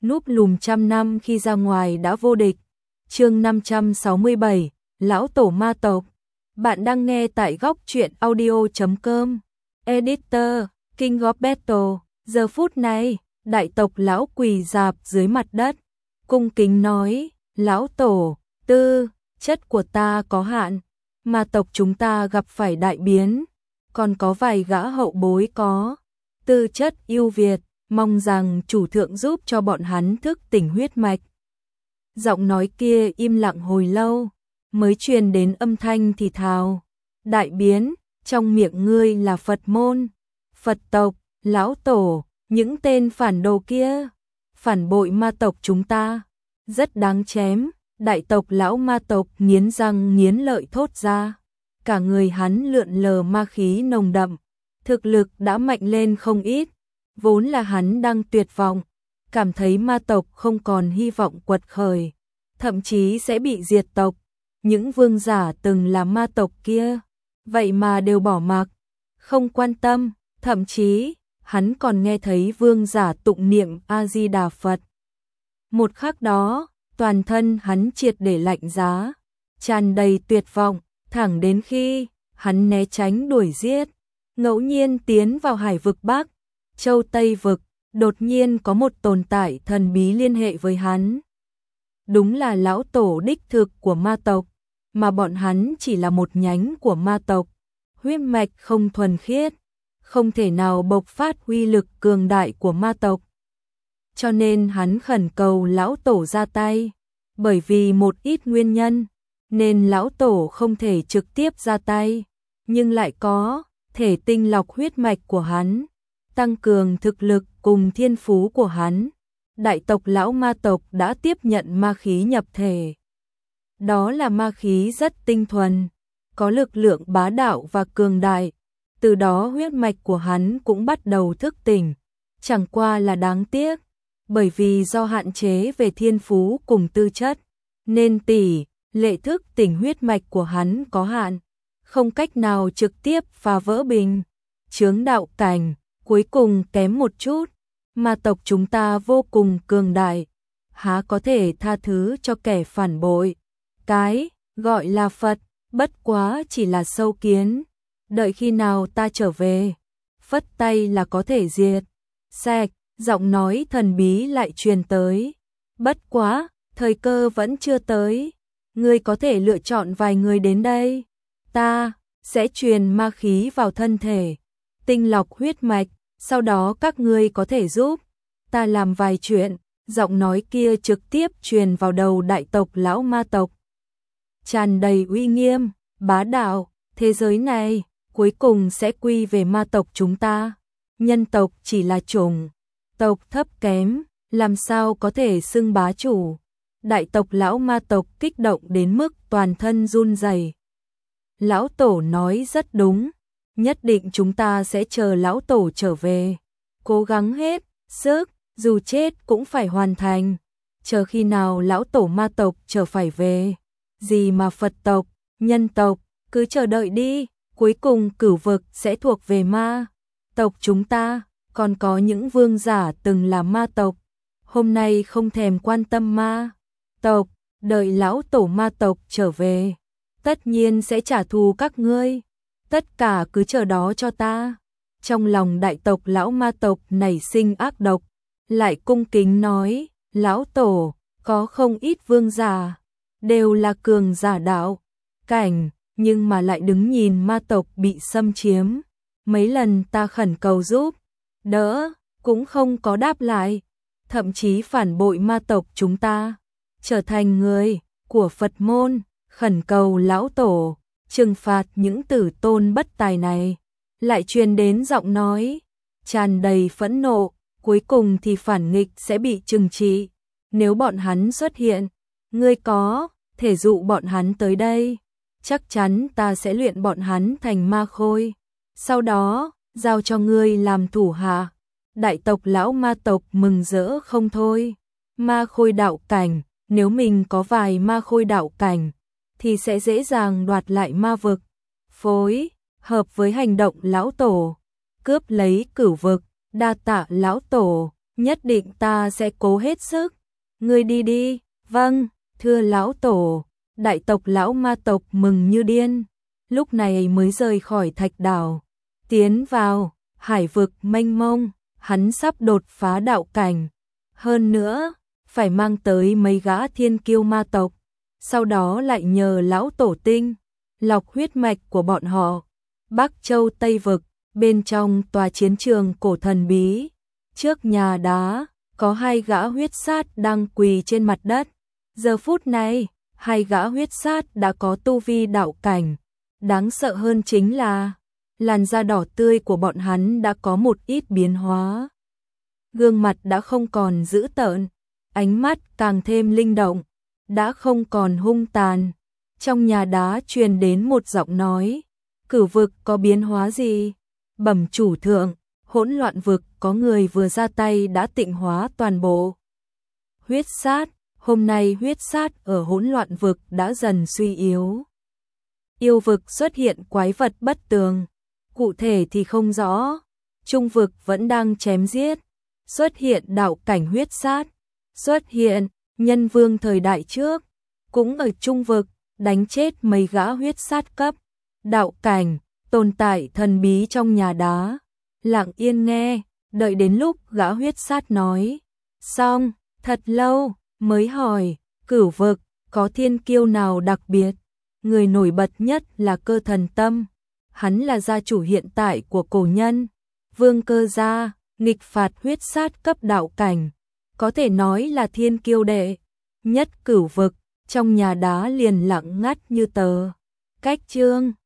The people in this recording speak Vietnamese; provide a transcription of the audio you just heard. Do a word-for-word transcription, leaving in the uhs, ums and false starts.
núp lùm trăm năm khi ra ngoài đã vô địch. Chương năm trăm sáu mươi bảy, Lão Tổ Ma Tộc. Bạn đang nghe tại góc truyện audio chấm com. Editor, King of Battle. Giờ phút này, đại tộc lão quỳ rạp dưới mặt đất, cung kính nói: Lão Tổ, tư chất của ta có hạn, ma tộc chúng ta gặp phải đại biến, còn có vài gã hậu bối có tư chất ưu việt, mong rằng chủ thượng giúp cho bọn hắn thức tỉnh huyết mạch. Giọng nói kia im lặng hồi lâu, mới truyền đến âm thanh thì thào: Đại biến, trong miệng ngươi là Phật môn, Phật tộc, Lão Tổ, những tên phản đồ kia, phản bội ma tộc chúng ta, rất đáng chém. Đại tộc lão ma tộc nghiến răng nghiến lợi thốt ra, cả người hắn lượn lờ ma khí nồng đậm, thực lực đã mạnh lên không ít. Vốn là hắn đang tuyệt vọng, cảm thấy ma tộc không còn hy vọng quật khởi, thậm chí sẽ bị diệt tộc. Những vương giả từng là ma tộc kia, vậy mà đều bỏ mặc, không quan tâm, thậm chí hắn còn nghe thấy vương giả tụng niệm A-di-đà Phật. Một khắc đó, toàn thân hắn triệt để lạnh giá, tràn đầy tuyệt vọng, thẳng đến khi hắn né tránh đuổi giết, ngẫu nhiên tiến vào Hải vực Bắc, Châu Tây vực, đột nhiên có một tồn tại thần bí liên hệ với hắn. Đúng là lão tổ đích thực của ma tộc, mà bọn hắn chỉ là một nhánh của ma tộc, huyết mạch không thuần khiết, không thể nào bộc phát uy lực cường đại của ma tộc. Cho nên hắn khẩn cầu lão tổ ra tay, bởi vì một ít nguyên nhân, nên lão tổ không thể trực tiếp ra tay, nhưng lại có thể tinh lọc huyết mạch của hắn, tăng cường thực lực cùng thiên phú của hắn. Đại tộc lão ma tộc đã tiếp nhận ma khí nhập thể. Đó là ma khí rất tinh thuần, có lực lượng bá đạo và cường đại, từ đó huyết mạch của hắn cũng bắt đầu thức tỉnh, chẳng qua là đáng tiếc, bởi vì do hạn chế về thiên phú cùng tư chất, nên tỷ lệ thức tỉnh huyết mạch của hắn có hạn, không cách nào trực tiếp phá vỡ bình chướng đạo cảnh, cuối cùng kém một chút. Ma tộc chúng ta vô cùng cường đại, há có thể tha thứ cho kẻ phản bội. Cái gọi là Phật, bất quá chỉ là sâu kiến, đợi khi nào ta trở về, phất tay là có thể diệt sạch. Giọng nói thần bí lại truyền tới: Bất quá, thời cơ vẫn chưa tới, ngươi có thể lựa chọn vài người đến đây, ta sẽ truyền ma khí vào thân thể, tinh lọc huyết mạch, sau đó các ngươi có thể giúp ta làm vài chuyện. Giọng nói kia trực tiếp truyền vào đầu đại tộc lão ma tộc, tràn đầy uy nghiêm, bá đạo. Thế giới này cuối cùng sẽ quy về ma tộc chúng ta, nhân tộc chỉ là chủng tộc thấp kém, làm sao có thể xưng bá chủ. Đại tộc lão ma tộc kích động đến mức toàn thân run rẩy. Lão tổ nói rất đúng, nhất định chúng ta sẽ chờ lão tổ trở về, cố gắng hết sức, dù chết cũng phải hoàn thành. Chờ khi nào lão tổ ma tộc trở phải về, gì mà Phật tộc, nhân tộc, cứ chờ đợi đi, cuối cùng cửu vực sẽ thuộc về ma tộc chúng ta. Còn có những vương giả từng là ma tộc, hôm nay không thèm quan tâm ma tộc, đợi lão tổ ma tộc trở về, tất nhiên sẽ trả thù các ngươi, tất cả cứ chờ đó cho ta. Trong lòng đại tộc lão ma tộc nảy sinh ác độc, lại cung kính nói: Lão tổ, có không ít vương giả, đều là cường giả đạo cảnh, nhưng mà lại đứng nhìn ma tộc bị xâm chiếm. Mấy lần ta khẩn cầu giúp đỡ, cũng không có đáp lại, thậm chí phản bội ma tộc chúng ta, trở thành người của Phật môn, khẩn cầu lão tổ trừng phạt những tử tôn bất tài này. Lại truyền đến giọng nói tràn đầy phẫn nộ: Cuối cùng thì phản nghịch sẽ bị trừng trị, nếu bọn hắn xuất hiện, ngươi có thể dụ bọn hắn tới đây, chắc chắn ta sẽ luyện bọn hắn thành ma khôi, sau đó giao cho ngươi làm thủ hạ. Đại tộc lão ma tộc mừng rỡ không thôi. Ma khôi đạo cảnh, nếu mình có vài ma khôi đạo cảnh thì sẽ dễ dàng đoạt lại ma vực. Phối hợp với hành động lão tổ, cướp lấy cửu vực, đa tạ lão tổ. nhất định ta sẽ cố hết sức. Ngươi đi đi. Vâng, thưa lão tổ. Đại tộc lão ma tộc mừng như điên, lúc này mới rời khỏi thạch đảo, tiến vào hải vực mênh mông, hắn sắp đột phá đạo cảnh. Hơn nữa, phải mang tới mấy gã thiên kiêu ma tộc, sau đó lại nhờ lão tổ tinh lọc huyết mạch của bọn họ. Bắc Châu Tây Vực, bên trong tòa chiến trường cổ thần bí, trước nhà đá, có hai gã huyết sát đang quỳ trên mặt đất. Giờ phút này, hai gã huyết sát đã có tu vi đạo cảnh. Đáng sợ hơn chính là, làn da đỏ tươi của bọn hắn đã có một ít biến hóa. Gương mặt đã không còn dữ tợn, ánh mắt càng thêm linh động, đã không còn hung tàn. Trong nhà đá truyền đến một giọng nói, cửu vực có biến hóa gì? Bẩm chủ thượng, hỗn loạn vực có người vừa ra tay đã tịnh hóa toàn bộ huyết sát. Hôm nay huyết sát ở hỗn loạn vực đã dần suy yếu. Yêu vực xuất hiện quái vật bất tường, cụ thể thì không rõ. Trung vực vẫn đang chém giết, xuất hiện đạo cảnh huyết sát. Xuất hiện nhân vương thời đại trước, cũng ở trung vực, đánh chết mấy gã huyết sát cấp đạo cảnh, tồn tại thần bí trong nhà đá. Lặng yên nghe, đợi đến lúc gã huyết sát nói xong, thật lâu mới hỏi, cửu vực có thiên kiêu nào đặc biệt? Người nổi bật nhất là Cơ Thần Tâm, hắn là gia chủ hiện tại của cổ nhân Vương Cơ gia, nghịch phạt huyết sát cấp đạo cảnh, có thể nói là thiên kiêu đệ nhất cửu vực. Trong nhà đá liền lặng ngắt như tờ. Cách chương